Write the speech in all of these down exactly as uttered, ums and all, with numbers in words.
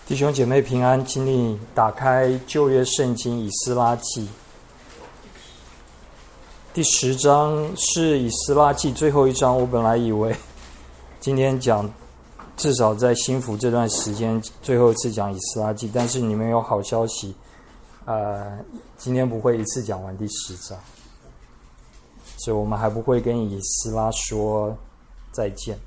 弟兄姐妹平安，请你打开旧约圣经以斯拉记第十章，是以斯拉记最后一章。我本来以为今天讲至少在新福这段时间最后一次讲以斯拉记，但是你们有好消息，呃，今天不会一次讲完第十章，所以我们还不会跟以斯拉说再见。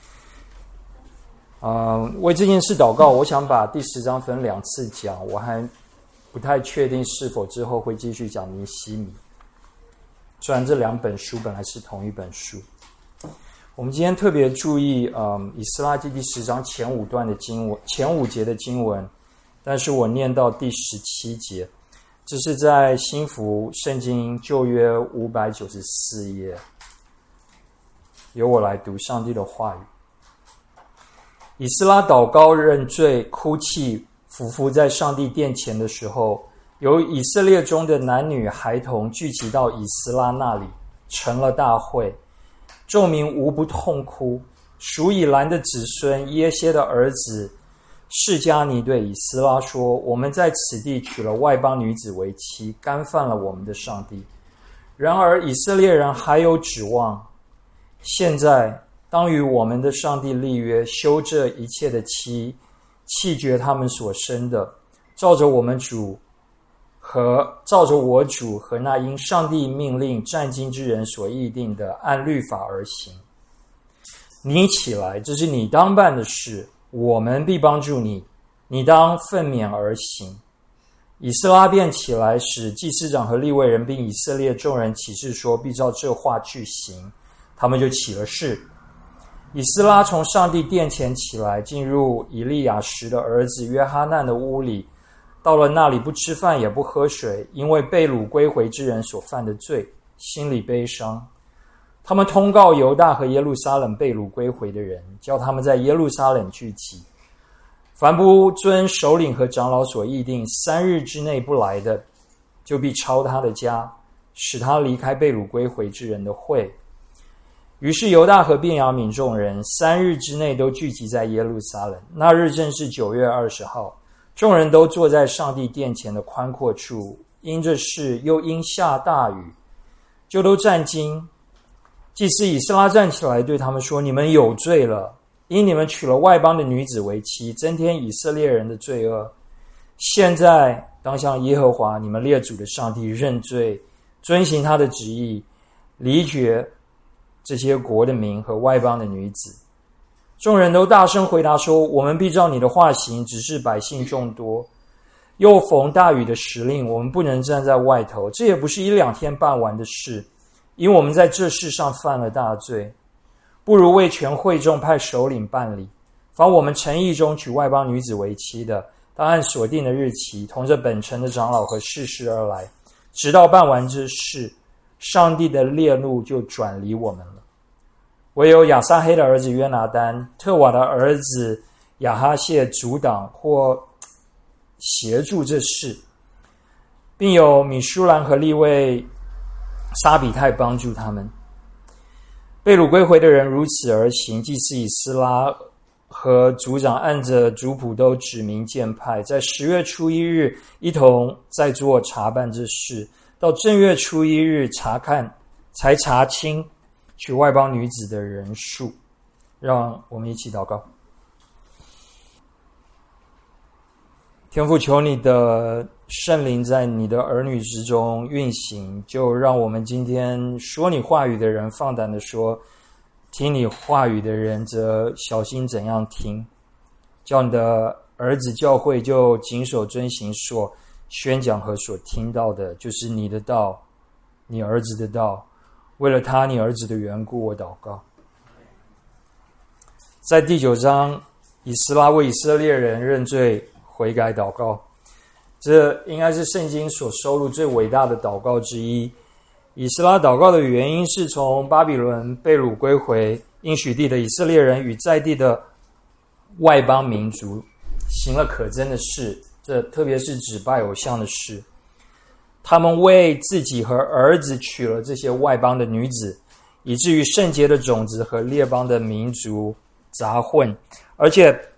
呃，为这件事祷告，我想把第十章分两次讲，我还不太确定是否之后会继续讲尼希米。虽然这两本书本来是同一本书，我们今天特别注意，嗯，以斯拉记第十章前五段的经文，前五节的经文，但是我念到第十七节，这是在新福圣经旧约五百九十四页，由我来读上帝的话语。以斯拉祷告认罪哭泣俯伏在上帝殿前的时候，有以色列中的男女孩童聚集到以斯拉那里，成了大会，众民无不痛哭。属以兰的子孙耶歇的儿子示迦尼对以斯拉说，我们在此地娶了外邦女子为妻，干犯了我们的上帝。然而以色列人还有指望，现在当与我们的上帝立约，休这一切的妻，弃绝他们所生的，照着我们主和照着我主和那因上帝命令战经之人所议定的，按律法而行。你起来，这是你当办的事，我们必帮助你，你当奋勉而行。以斯拉便起来，使祭司长和利未人并以色列众人起誓说，必照这话去行。他们就起了誓。以斯拉从上帝殿前起来，进入以利亚实的儿子约哈难的屋里，到了那里不吃饭也不喝水，因为被掳归回之人所犯的罪，心里悲伤。他们通告犹大和耶路撒冷被掳归回的人，叫他们在耶路撒冷聚集。凡不遵首领和长老所议定三日之内不来的，就必抄他的家，使他离开被掳归回之人的会。于是犹大和便雅悯众人三日之内都聚集在耶路撒冷。那日正是九月二十号，众人都坐在上帝殿前的宽阔处，因这事又因下大雨，就都战惊。祭司以斯拉站起来对他们说，你们有罪了，因你们娶了外邦的女子为妻，增添以色列人的罪恶。现在当向耶和华你们列祖的上帝认罪，遵行他的旨意，离绝这些国的民和外邦的女子。众人都大声回答说，我们必照你的话行，只是百姓众多，又逢大雨的时令，我们不能站在外头，这也不是一两天办完的事，因我们在这事上犯了大罪，不如为全会众派首领办理。凡我们城邑中娶外邦女子为妻的，当按所定的日期，同着本城的长老和士师而来，直到办完这事，上帝的烈怒就转离我们了。唯有亚撒黑的儿子约拿单、特瓦的儿子亚哈谢阻挡或协助这事，并有米舒兰和利未沙比泰帮助他们。被掳归回的人如此而行，祭司以斯拉和族长按着族谱都指明荐派，在十月初一日一同在做查办这事，到正月初一日查看才查清娶外邦女子的人数。让我们一起祷告。天父，求你的圣灵在你的儿女之中运行，就让我们今天说你话语的人放胆地说，听你话语的人则小心怎样听。叫你的儿子教会就谨守遵行所宣讲和所听到的，就是你的道，你儿子的道。为了他你儿子的缘故，我祷告。在第九章，以斯拉为以色列人认罪悔改祷告，这应该是圣经所收录最伟大的祷告之一。以斯拉祷告的原因是从巴比伦被掳归回应许地的以色列人与在地的外邦民族行了可憎的事，这特别是指拜偶像的事。他们为自己和儿子娶了这些外邦的女子，以至于圣洁的种子和列邦的民族杂混，而且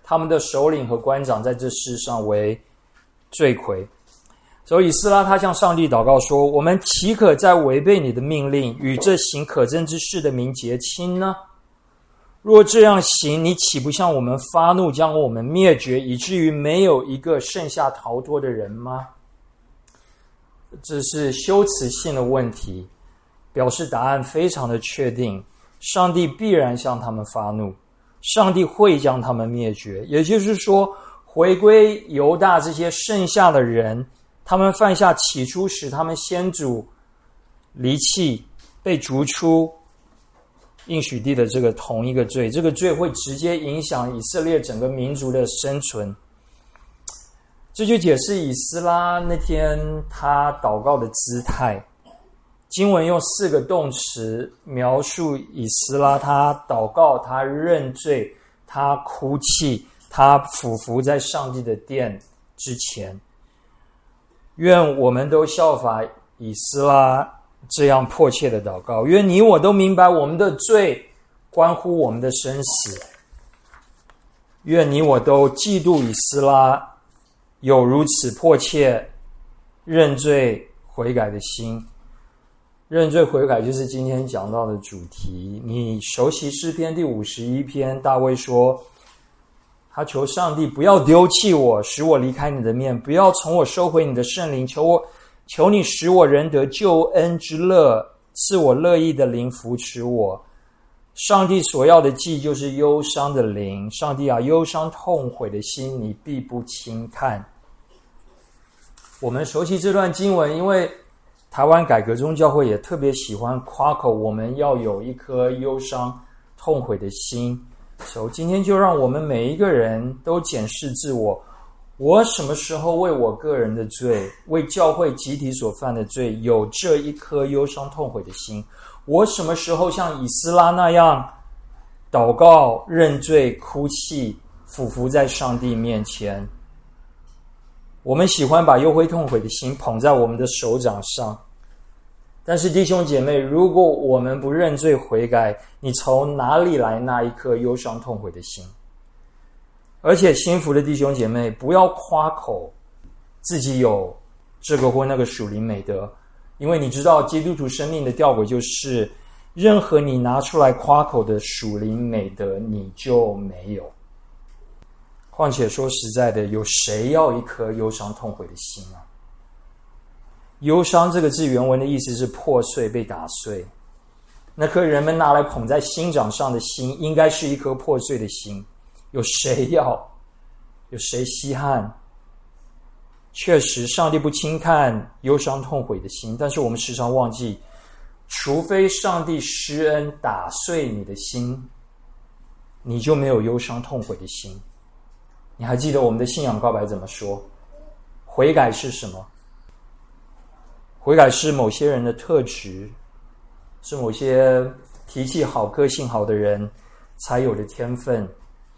他们的首领和官长在这世上为罪魁。所以以斯拉他向上帝祷告说，我们岂可在违背你的命令与这行可憎之事的民结亲呢？若这样行，你岂不向我们发怒，将我们灭绝，以至于没有一个剩下逃脱的人吗？这是修辞性的问题，表示答案非常的确定，上帝必然向他们发怒，上帝会将他们灭绝。也就是说，回归犹大这些剩下的人，他们犯下起初使他们先祖离弃被逐出应许地的这个同一个罪，这个罪会直接影响以色列整个民族的生存。这就解释以斯拉那天他祷告的姿态。经文用四个动词描述以斯拉，他祷告，他认罪，他哭泣，他俯伏在上帝的殿之前。愿我们都效法以斯拉这样迫切的祷告，愿你我都明白我们的罪关乎我们的生死。愿你我都嫉妒以斯拉有如此迫切认罪悔改的心。认罪悔改就是今天讲到的主题。你熟悉诗篇第五十一篇，大卫说他求上帝不要丢弃我，使我离开你的面，不要从我收回你的圣灵，求我求你使我仍得救恩之乐，赐我乐意的灵扶持我。上帝所要的祭就是忧伤的灵，上帝啊，忧伤痛悔的心你必不轻看。我们熟悉这段经文，因为台湾改革宗教会也特别喜欢夸口我们要有一颗忧伤痛悔的心。所以今天就让我们每一个人都检视自我，我什么时候为我个人的罪，为教会集体所犯的罪有这一颗忧伤痛悔的心？我什么时候像以斯拉那样祷告认罪哭泣俯伏在上帝面前？我们喜欢把忧悔痛悔的心捧在我们的手掌上，但是弟兄姐妹，如果我们不认罪悔改，你从哪里来那一颗忧伤痛悔的心？而且幸福的弟兄姐妹，不要夸口自己有这个或那个属灵美德，因为你知道基督徒生命的吊诡就是任何你拿出来夸口的属灵美德你就没有。况且说实在的，有谁要一颗忧伤痛悔的心啊？忧伤这个字原文的意思是破碎被打碎，那颗人们拿来捧在心掌上的心应该是一颗破碎的心，有谁要？有谁稀罕？确实上帝不轻看忧伤痛悔的心，但是我们时常忘记，除非上帝施恩打碎你的心，你就没有忧伤痛悔的心。你还记得我们的信仰告白怎么说？悔改是什么？悔改是某些人的特质，是某些脾气好个性好的人才有的天分。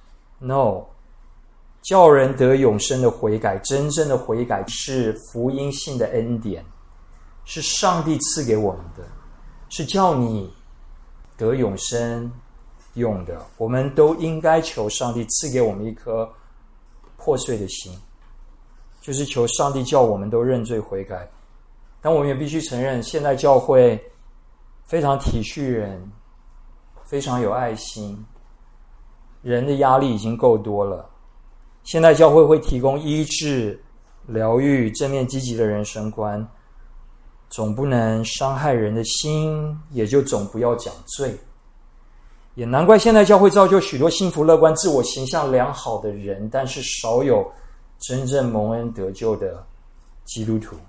No， 叫人得永生的悔改，真正的悔改是福音性的恩典，是上帝赐给我们的，是叫你得永生用的。我们都应该求上帝赐给我们一颗破碎的心，就是求上帝叫我们都认罪悔改。但我们也必须承认，现代教会非常体恤人，非常有爱心，人的压力已经够多了。现代教会会提供医治、疗愈、正面积极的人生观，总不能伤害人的心，也就总不要讲罪。也难怪现代教会造就许多幸福乐观、自我形象良好的人，但是少有真正蒙恩得救的基督徒。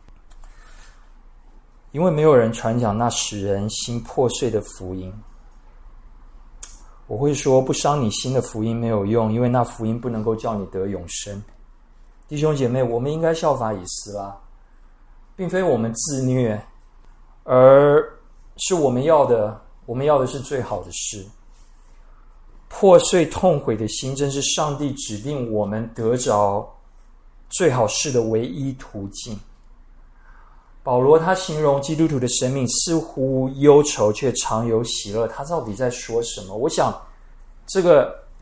因为没有人传讲那使人心破碎的福音。我会说，不伤你心的福音没有用，因为那福音不能够叫你得永生。弟兄姐妹，我们应该效法以斯拉，并非我们自虐，而是我们要的，我们要的是最好的事。破碎痛悔的心，正是上帝指定我们得着最好事的唯一途径。保罗他形容基督徒的生命似乎忧愁却常有喜乐，他到底在说什么？我想这个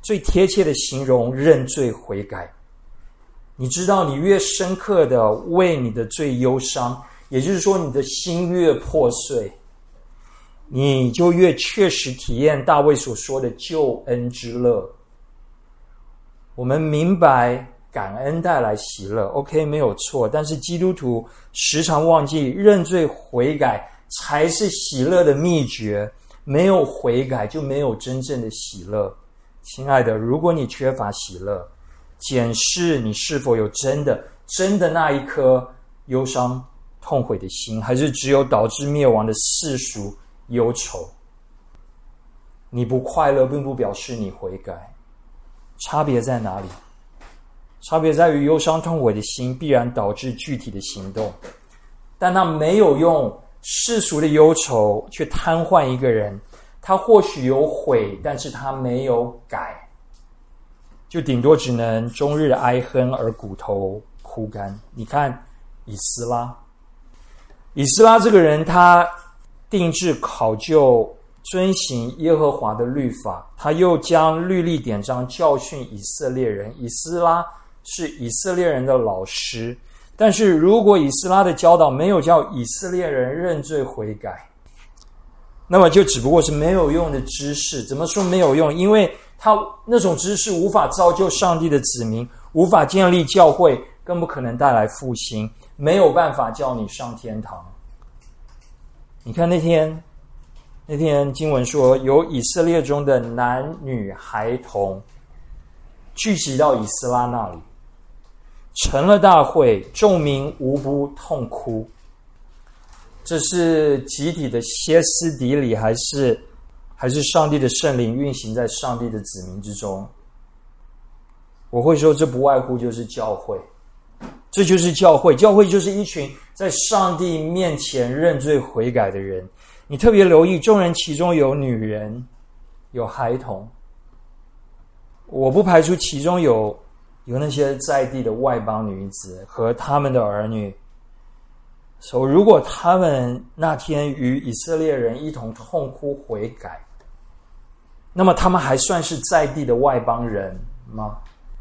最贴切的形容认罪悔改。你知道，你越深刻的为你的罪忧伤，也就是说你的心越破碎，你就越确实体验大卫所说的救恩之乐。我们明白感恩带来喜乐 OK 没有错，但是基督徒时常忘记认罪悔改才是喜乐的秘诀，没有悔改就没有真正的喜乐。亲爱的，如果你缺乏喜乐，检视你是否有真的真的那一颗忧伤痛悔的心，还是只有导致灭亡的世俗忧愁。你不快乐并不表示你悔改，差别在哪里？差别在于忧伤痛悔的心必然导致具体的行动，但他没有用世俗的忧愁去瘫痪一个人，他或许有悔，但是他没有改，就顶多只能终日哀哼而骨头枯干。你看以斯拉，以斯拉这个人，他定志考究遵行耶和华的律法，他又将律例典章教训以色列人。以斯拉是以色列人的老师，但是如果以斯拉的教导没有叫以色列人认罪悔改，那么就只不过是没有用的知识。怎么说没有用？因为他那种知识无法造就上帝的子民，无法建立教会，更不可能带来复兴，没有办法叫你上天堂。你看那天那天经文说，有以色列中的男女孩童聚集到以斯拉那里，成了大会，众民无不痛哭。这是集体的歇斯底里，还是还是上帝的圣灵运行在上帝的子民之中？我会说，这不外乎就是教会，这就是教会。教会就是一群在上帝面前认罪悔改的人。你特别留意，众人其中有女人，有孩童。我不排除其中有有那些在地的外邦女子和他们的儿女。所以如果他们那天与以色列人一同痛哭悔改，那么他们还算是在地的外邦人吗？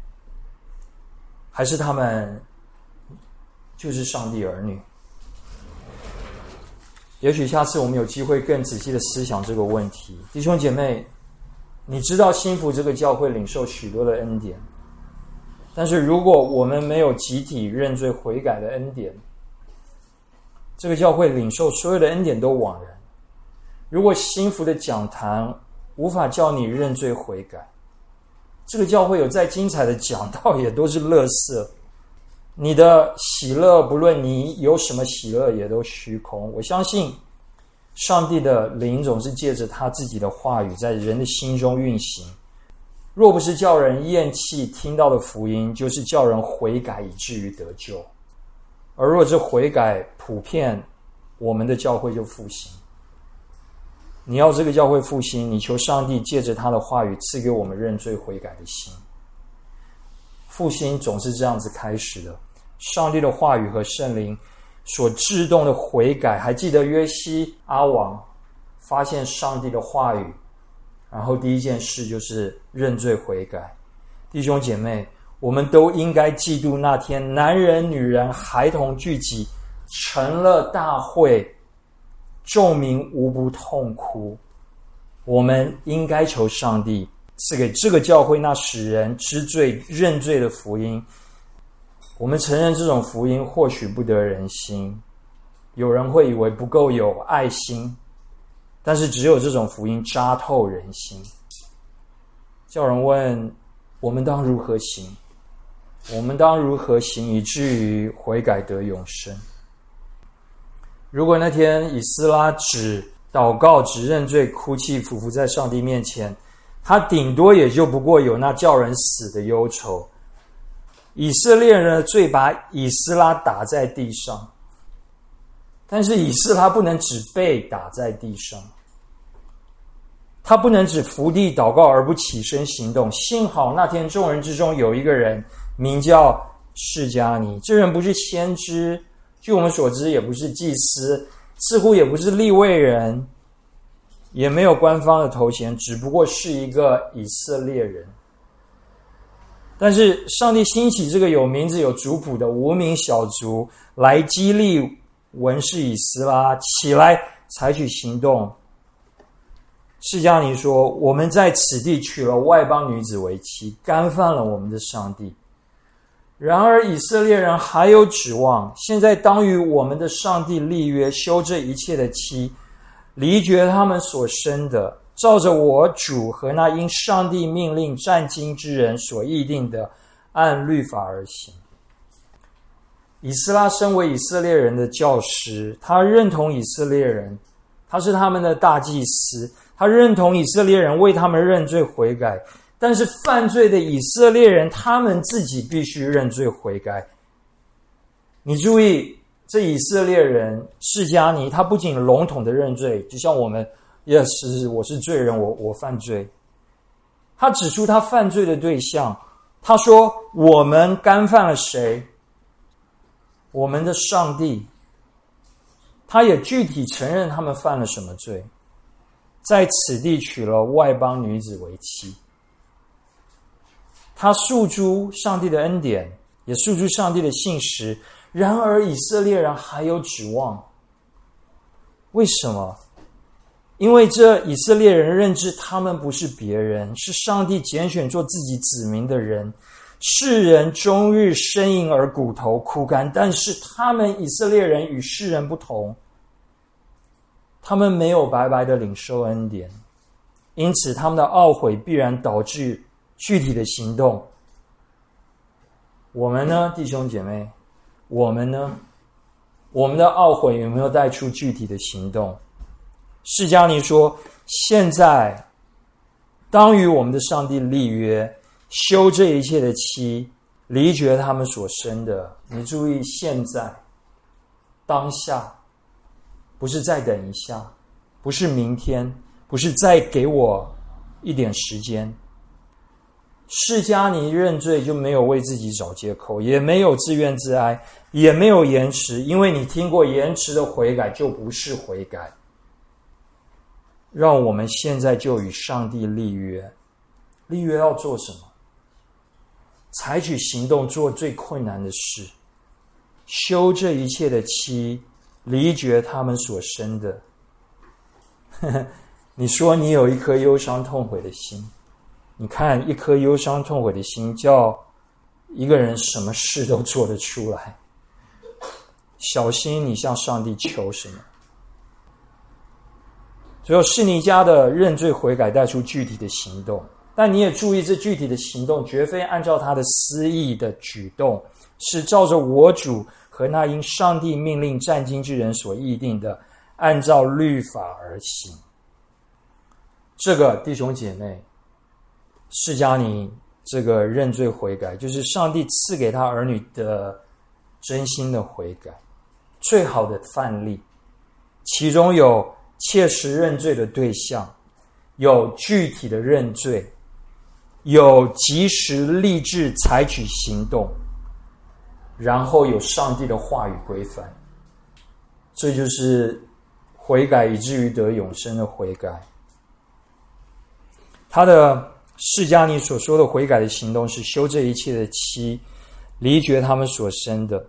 还是他们就是上帝儿女？也许下次我们有机会更仔细的思想这个问题。弟兄姐妹，你知道新福这个教会领受许多的恩典，但是如果我们没有集体认罪悔改的恩典，这个教会领受所有的恩典都枉然。如果新福的讲坛无法叫你认罪悔改，这个教会有再精彩的讲道也都是垃圾。你的喜乐，不论你有什么喜乐，也都虚空。我相信上帝的灵总是借着他自己的话语在人的心中运行，若不是叫人厌弃听到的福音，就是叫人悔改以至于得救。而若这悔改普遍，我们的教会就复兴。你要这个教会复兴，你求上帝借着他的话语赐给我们认罪悔改的心。复兴总是这样子开始的，上帝的话语和圣灵所制动的悔改。还记得约西阿王发现上帝的话语，然后第一件事就是认罪悔改。弟兄姐妹，我们都应该记住那天男人女人孩童聚集，成了大会，众民无不痛哭。我们应该求上帝赐给这个教会那使人知罪认罪的福音。我们承认这种福音或许不得人心，有人会以为不够有爱心，但是只有这种福音扎透人心。叫人问，我们当如何行？我们当如何行以至于悔改得永生？如果那天以斯拉只祷告只认罪哭泣匍匐在上帝面前，他顶多也就不过有那叫人死的忧愁。以色列人的罪把以斯拉打在地上，但是以斯拉不能只被打在地上，他不能只伏地祷告而不起身行动。幸好那天众人之中有一个人名叫释迦尼，这人不是先知，据我们所知也不是祭司，似乎也不是利未人，也没有官方的头衔，只不过是一个以色列人。 但是上帝兴起这个有名字有族谱的无名小族，来激励文士以斯拉起来采取行动。释迦尼说，我们在此地娶了外邦女子为妻，干犯了我们的上帝。然而以色列人还有指望，现在当与我们的上帝立约，休这一切的妻，离绝他们所生的，照着我主和那因上帝命令战经之人所议定的，按律法而行。以斯拉身为以色列人的教师，他认同以色列人，他是他们的大祭司，他认同以色列人为他们认罪悔改，但是犯罪的以色列人，他们自己必须认罪悔改。你注意，这以色列人释迦尼，他不仅笼统的认罪，就像我们也是，我是罪人，我我犯罪。他指出他犯罪的对象，他说我们干犯了谁？我们的上帝。他也具体承认他们犯了什么罪，在此地娶了外邦女子为妻。他诉诸上帝的恩典，也诉诸上帝的信实，然而以色列人还有指望。为什么？因为这以色列人认知他们不是别人，是上帝拣选做自己子民的人。世人终日呻吟而骨头枯干，但是他们以色列人与世人不同，他们没有白白的领受恩典，因此他们的懊悔必然导致具体的行动。我们呢，弟兄姐妹，我们呢，我们的懊悔有没有带出具体的行动？释迦尼说，现在当与我们的上帝立约，休这一切的妻，离绝他们所生的。你注意，现在当下，不是再等一下，不是明天，不是再给我一点时间。释迦尼认罪就没有为自己找借口，也没有自怨自哀，也没有延迟，因为你听过延迟的悔改就不是悔改。让我们现在就与上帝立约。立约要做什么？采取行动做最困难的事，休这一切的妻，离绝他们所生的。你说你有一颗忧伤痛悔的心，你看一颗忧伤痛悔的心叫一个人什么事都做得出来。小心你向上帝求什么。最后示尼迦的认罪悔改带出具体的行动，但你也注意，这具体的行动绝非按照他的私意的举动，是照着我主和那因上帝命令战经之人所议定的，按照律法而行。这个弟兄姐妹，释迦尼这个认罪悔改，就是上帝赐给他儿女的真心的悔改，最好的范例。其中有切实认罪的对象，有具体的认罪，有及时立志采取行动，然后有上帝的话语规范。这就是悔改以至于得永生的悔改。他的释迦尼所说的悔改的行动是休这一切的妻，离绝他们所生的。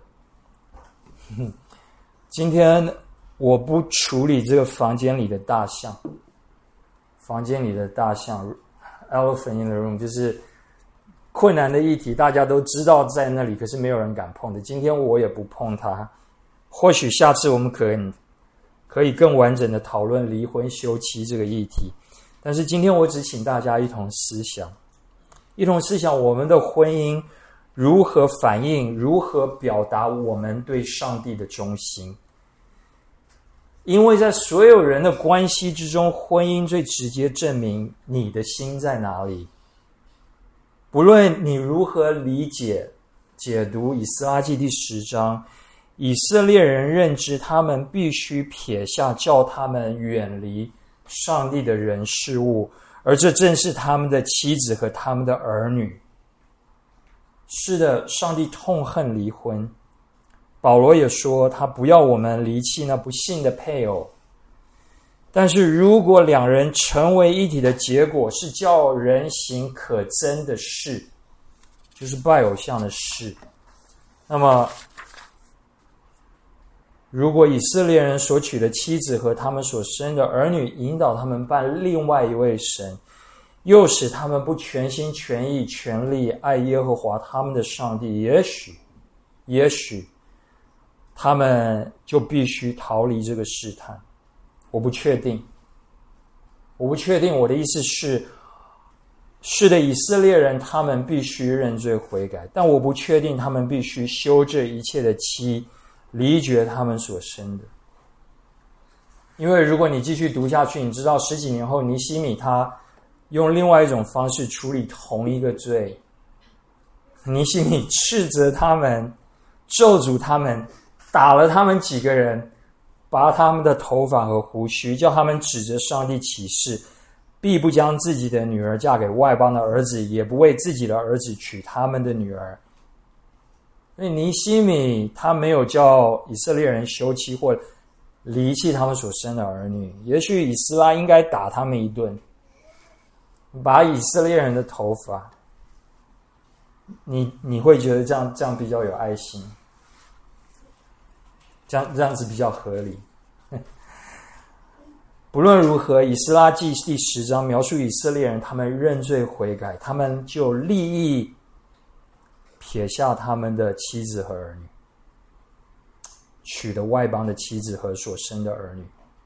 今天我不处理这个房间里的大象，房间里的大象 elephant in the room 就是困难的议题，大家都知道在那里，可是没有人敢碰的。今天我也不碰它，或许下次我们可以可以更完整的讨论离婚休妻这个议题，但是今天我只请大家一同思想，一同思想我们的婚姻如何反映，如何表达我们对上帝的忠心。因为在所有人的关系之中，婚姻最直接证明你的心在哪里。不论你如何理解解读以斯拉记第十章，以色列人认知他们必须撇下叫他们远离上帝的人事物，而这正是他们的妻子和他们的儿女。是的，上帝痛恨离婚。保罗也说他不要我们离弃那不信的配偶，但是如果两人成为一体的结果是叫人行可憎的事， 就是拜偶像的事。那么如果以色列人所娶的妻子和他们所生的儿女引导他们拜另外一位神，又使他们不全心全意全力爱耶和华他们的上帝，也许也许他们就必须逃离这个试探。我不确定我不确定我的意思是，是的，以色列人他们必须认罪悔改，但我不确定他们必须休这一切的妻，离绝他们所生的。因为如果你继续读下去，你知道十几年后尼希米他用另外一种方式处理同一个罪。尼希米斥责他们，咒诅他们，打了他们几个人，拔他们的头发和胡须，叫他们指着上帝起誓，必不将自己的女儿嫁给外邦的儿子，也不为自己的儿子娶他们的女儿。所以尼希米他没有叫以色列人休妻或离弃他们所生的儿女。也许以斯拉应该打他们一顿，拔以色列人的头发，你你会觉得这样这样比较有爱心，这样这样子比较合理。不论如何，以斯拉记第十章描述以色列人他们认罪悔改，他们就立意撇下他们的妻子和儿女，娶了外邦的妻子和所生的儿女。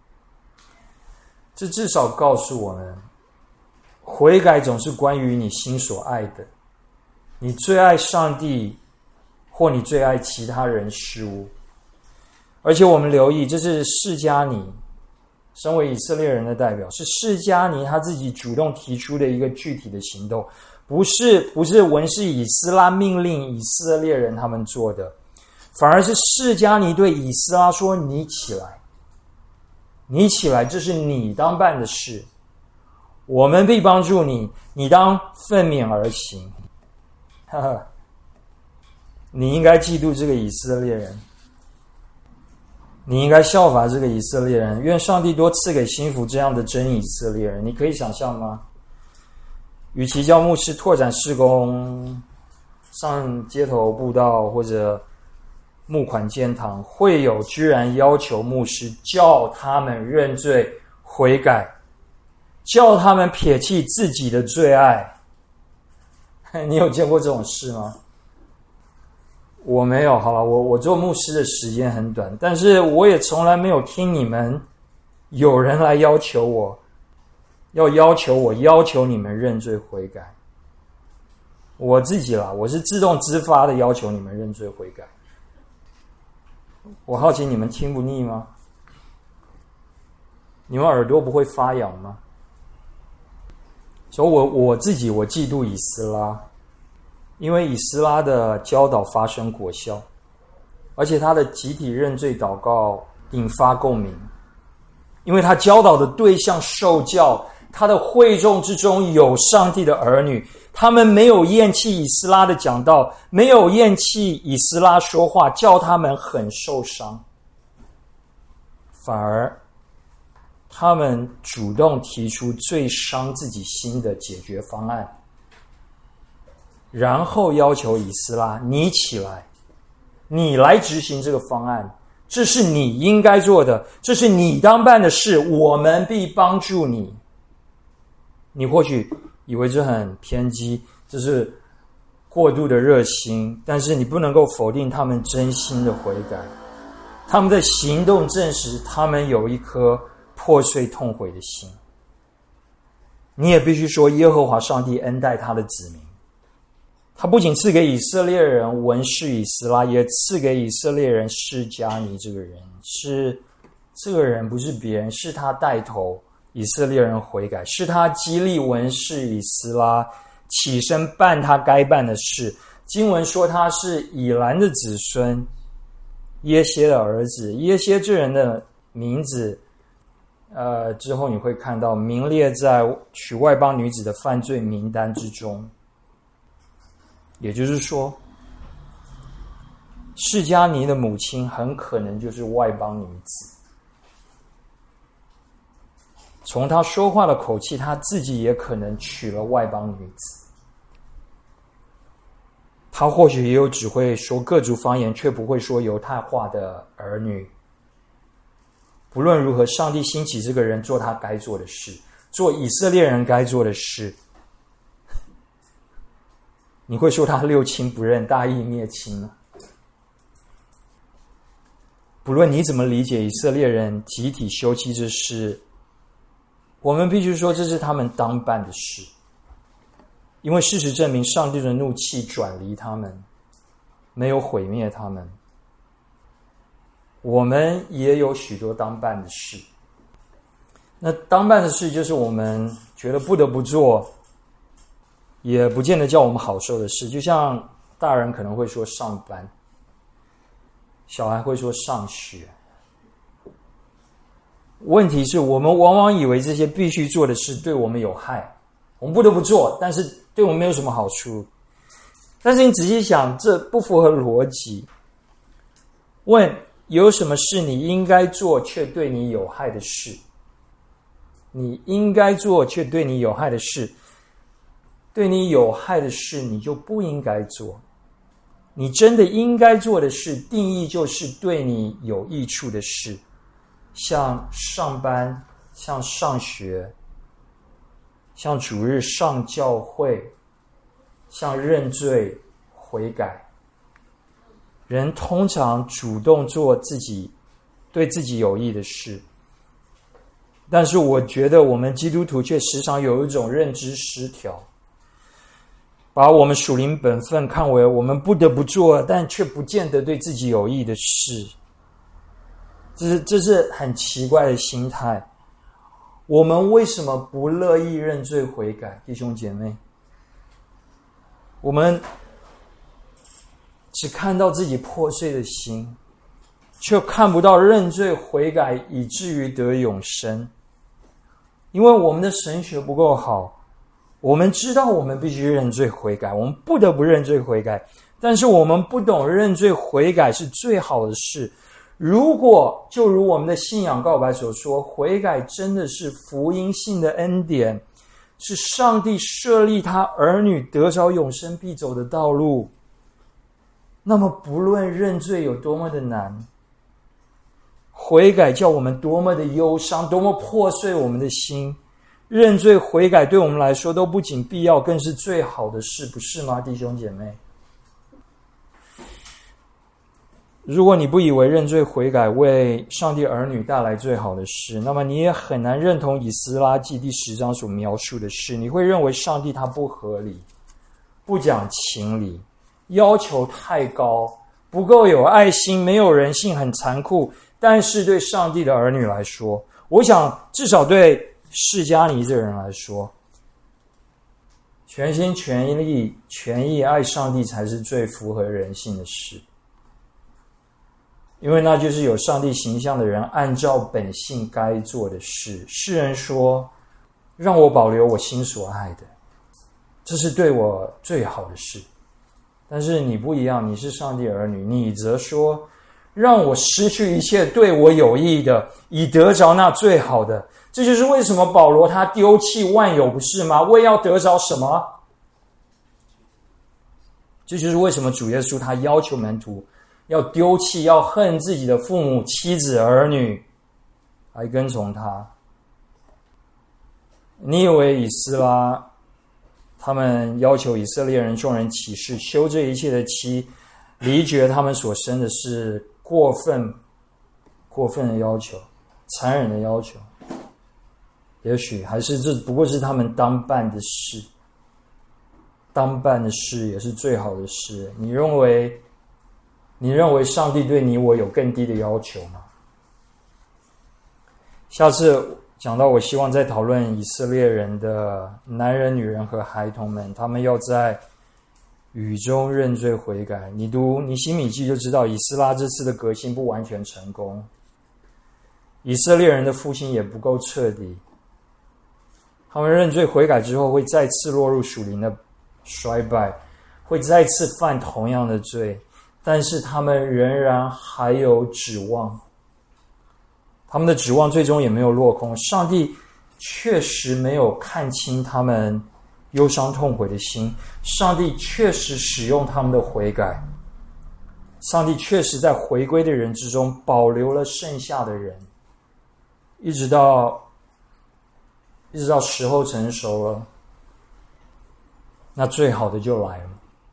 这至少告诉我们，悔改总是关于你心所爱的，你最爱上帝或你最爱其他人事物。而且我们留意，这是示迦尼身为以色列人的代表，是示迦尼他自己主动提出的一个具体的行动，不是不是文士以斯拉命令以色列人他们做的，反而是示迦尼对以斯拉说：你起来，你起来，这是你当办的事，我们必帮助你，你当奋勉而行。哈哈，你应该嫉妒这个以色列人，你应该效法这个以色列人。愿上帝多赐给幸福这样的真以色列人。你可以想象吗？与其叫牧师拓展事工，上街头布道或者募款建堂，会友居然要求牧师叫他们认罪悔改，叫他们撇弃自己的最爱。你有见过这种事吗？我没有。好了，我我做牧师的时间很短，但是我也从来没有听你们有人来要求我，要要求我要求你们认罪悔改。我自己啦，我是自动自发的要求你们认罪悔改。我好奇你们听不腻吗？你们耳朵不会发痒吗？所以我我自己我嫉妒以斯拉，因为以斯拉的教导发生果效，而且他的集体认罪祷告引发共鸣，因为他教导的对象受教，他的会众之中有上帝的儿女，他们没有厌弃以斯拉的讲道，没有厌弃以斯拉说话，叫他们很受伤，反而他们主动提出最伤自己心的解决方案，然后要求以斯拉，你起来，你来执行这个方案，这是你应该做的，这是你当办的事，我们必帮助你。你或许以为这很偏激，这是过度的热心，但是你不能够否定他们真心的悔改，他们的行动证实他们有一颗破碎痛悔的心。你也必须说，耶和华上帝恩待他的子民，他不仅赐给以色列人文士以斯拉，也赐给以色列人示迦尼这个人。是这个人不是别人，是他带头以色列人悔改，是他激励文士以斯拉起身办他该办的事。经文说他是以兰的子孙，耶歇的儿子。耶歇这人的名字呃，之后你会看到名列在娶外邦女子的犯罪名单之中。也就是说，示迦尼的母亲很可能就是外邦女子。从他说话的口气，他自己也可能娶了外邦女子。 他或许也有只会说各族方言却不会说犹太话的儿女。不论如何，上帝兴起这个人做他该做的事，做以色列人该做的事。你会说他六亲不认，大义灭亲吗？不论你怎么理解以色列人集体休妻之事，我们必须说这是他们当办的事，因为事实证明上帝的怒气转离他们，没有毁灭他们。我们也有许多当办的事，那当办的事就是我们觉得不得不做，也不见得叫我们好受的事。就像大人可能会说上班，小孩会说上学。问题是我们往往以为这些必须做的事对我们有害，我们不得不做，但是对我们没有什么好处。但是你仔细想，这不符合逻辑。问有什么是你应该做却对你有害的事？你应该做却对你有害的事，对你有害的事你就不应该做。你真的应该做的事，定义就是对你有益处的事，像上班，像上学，像主日上教会，像认罪悔改。人通常主动做自己对自己有益的事，但是我觉得我们基督徒却时常有一种认知失调，把我们属灵本分看为我们不得不做，但却不见得对自己有益的事。这是这是很奇怪的心态。我们为什么不乐意认罪悔改，弟兄姐妹？我们只看到自己破碎的心，却看不到认罪悔改以至于得永生。因为我们的神学不够好，我们知道我们必须认罪悔改，我们不得不认罪悔改，但是我们不懂认罪悔改是最好的事。如果就如我们的信仰告白所说，悔改真的是福音性的恩典，是上帝设立他儿女得着永生必走的道路，那么不论认罪有多么的难，悔改叫我们多么的忧伤，多么破碎我们的心，认罪悔改对我们来说都不仅必要，更是最好的事，不是吗，弟兄姐妹？如果你不以为认罪悔改为上帝儿女带来最好的事，那么你也很难认同以斯拉记第十章所描述的事。你会认为上帝他不合理，不讲情理，要求太高，不够有爱心，没有人性，很残酷。但是对上帝的儿女来说，我想至少对释迦尼这人来说，全心全意全意爱上帝才是最符合人性的事。因为那就是有上帝形象的人按照本性该做的事。诗人说，让我保留我心所爱的，这是对我最好的事。但是你不一样，你是上帝儿女，你则说，让我失去一切对我有益的，以得着那最好的。这就是为什么保罗他丢弃万有，不是吗？为要得着什么？这就是为什么主耶稣他要求门徒要丢弃，要恨自己的父母、妻子、儿女，来跟从他。你以为以斯拉他们要求以色列人众人起誓休这一切的妻，离绝他们所生的是过分过分的要求，残忍的要求？也许还是这不过是他们当办的事，当办的事也是最好的事。你认为你认为上帝对你我有更低的要求吗？下次讲到，我希望再讨论以色列人的男人、女人和孩童们，他们要在雨中认罪悔改。你读尼希米记就知道，以斯拉这次的革新不完全成功，以色列人的复兴也不够彻底。他们认罪悔改之后，会再次落入属灵的衰败，会再次犯同样的罪。但是他们仍然还有指望，他们的指望最终也没有落空。上帝确实没有看清他们忧伤痛悔的心，上帝确实使用他们的悔改，上帝确实在回归的人之中保留了剩下的人，一直到一直到时候成熟了，那最好的就来了。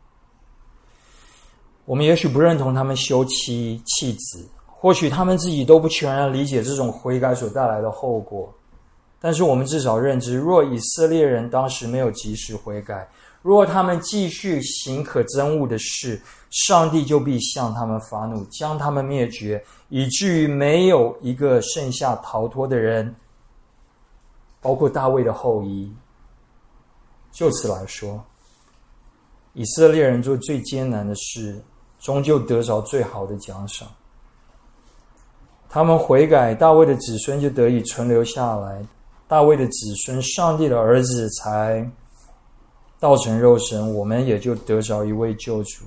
我们也许不认同他们休妻弃子，或许他们自己都不全然理解这种悔改所带来的后果，但是我们至少认知，若以色列人当时没有及时悔改，若他们继续行可憎恶的事，上帝就必向他们发怒，将他们灭绝，以至于没有一个剩下逃脱的人，包括大卫的后裔。就此来说，以色列人做最艰难的事，终究得着最好的奖赏。他们悔改，大卫的子孙就得以存留下来，大卫的子孙，上帝的儿子才道成肉身，我们也就得着一位救主。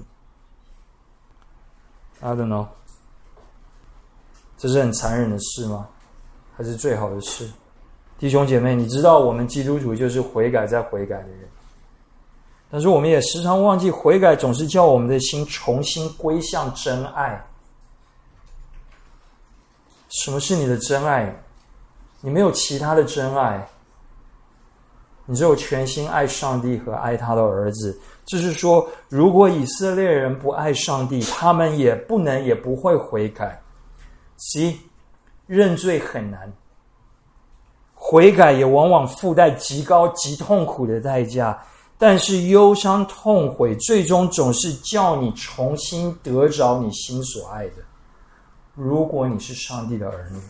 I don't know， 这是很残忍的事吗？还是最好的事？弟兄姐妹，你知道我们基督徒就是悔改再悔改的人，但是我们也时常忘记，悔改总是叫我们的心重新归向真爱。什么是你的真爱？你没有其他的真爱，你只有全心爱上帝和爱他的儿子。就是说，如果以色列人不爱上帝，他们也不能也不会悔改。C， 认罪很难，悔改也往往附带极高极痛苦的代价，但是忧伤痛悔最终总是叫你重新得着你心所爱的。如果你是上帝的儿女，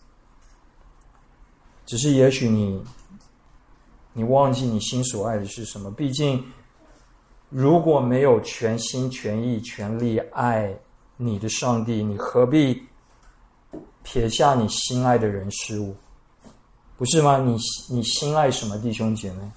只是也许你你忘记你心所爱的是什么。毕竟如果没有全心全意全力爱你的上帝，你何必撇下你心爱的人事物？不是吗？你你心爱什么，弟兄姐妹？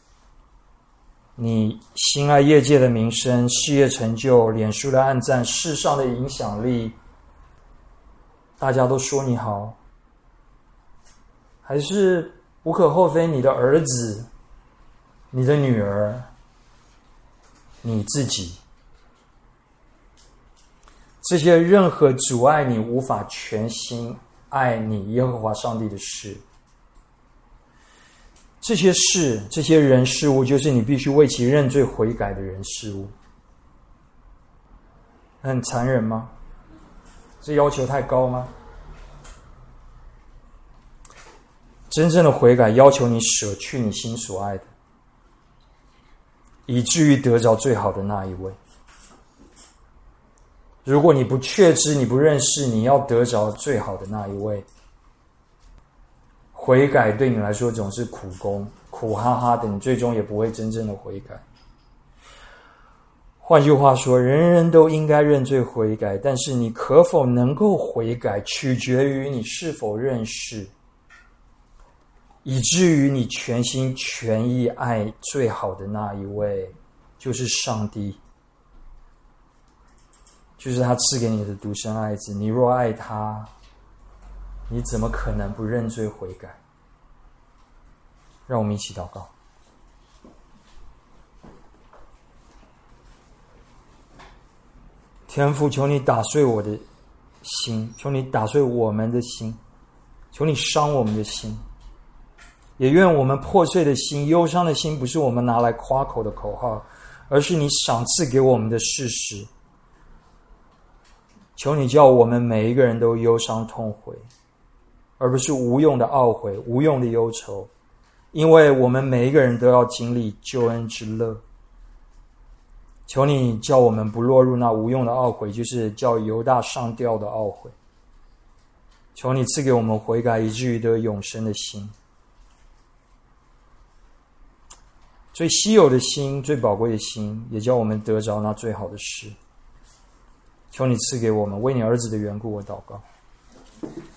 你心爱业界的名声、事业成就、脸书的按赞、世上的影响力，大家都说你好，还是无可厚非你的儿子、你的女儿、你自己？这些任何阻碍你无法全心爱你耶和华上帝的事，这些事、这些人事物，就是你必须为其认罪悔改的人事物。很残忍吗？这要求太高吗？真正的悔改要求你舍去你心所爱的，以至于得着最好的那一位。如果你不确知，你不认识你要得着最好的那一位，悔改对你来说总是苦工，苦哈哈的，你最终也不会真正的悔改。换句话说，人人都应该认罪悔改，但是你可否能够悔改，取决于你是否认识，以至于你全心全意爱最好的那一位，就是上帝，就是他赐给你的独生爱子。你若爱他，你怎么可能不认罪悔改？让我们一起祷告。天父，求你打碎我的心，求你打碎我们的心，求你伤我们的心，也愿我们破碎的心、忧伤的心，不是我们拿来夸口的口号，而是你赏赐给我们的事实。求你叫我们每一个人都忧伤痛悔，而不是无用的懊悔、无用的忧愁，因为我们每一个人都要经历救恩之乐。求你叫我们不落入那无用的懊悔，就是叫犹大上吊的懊悔。求你赐给我们悔改，以至于得永生的心，最稀有的心、最宝贵的心，也叫我们得着那最好的事。求你赐给我们，为你儿子的缘故，我祷告。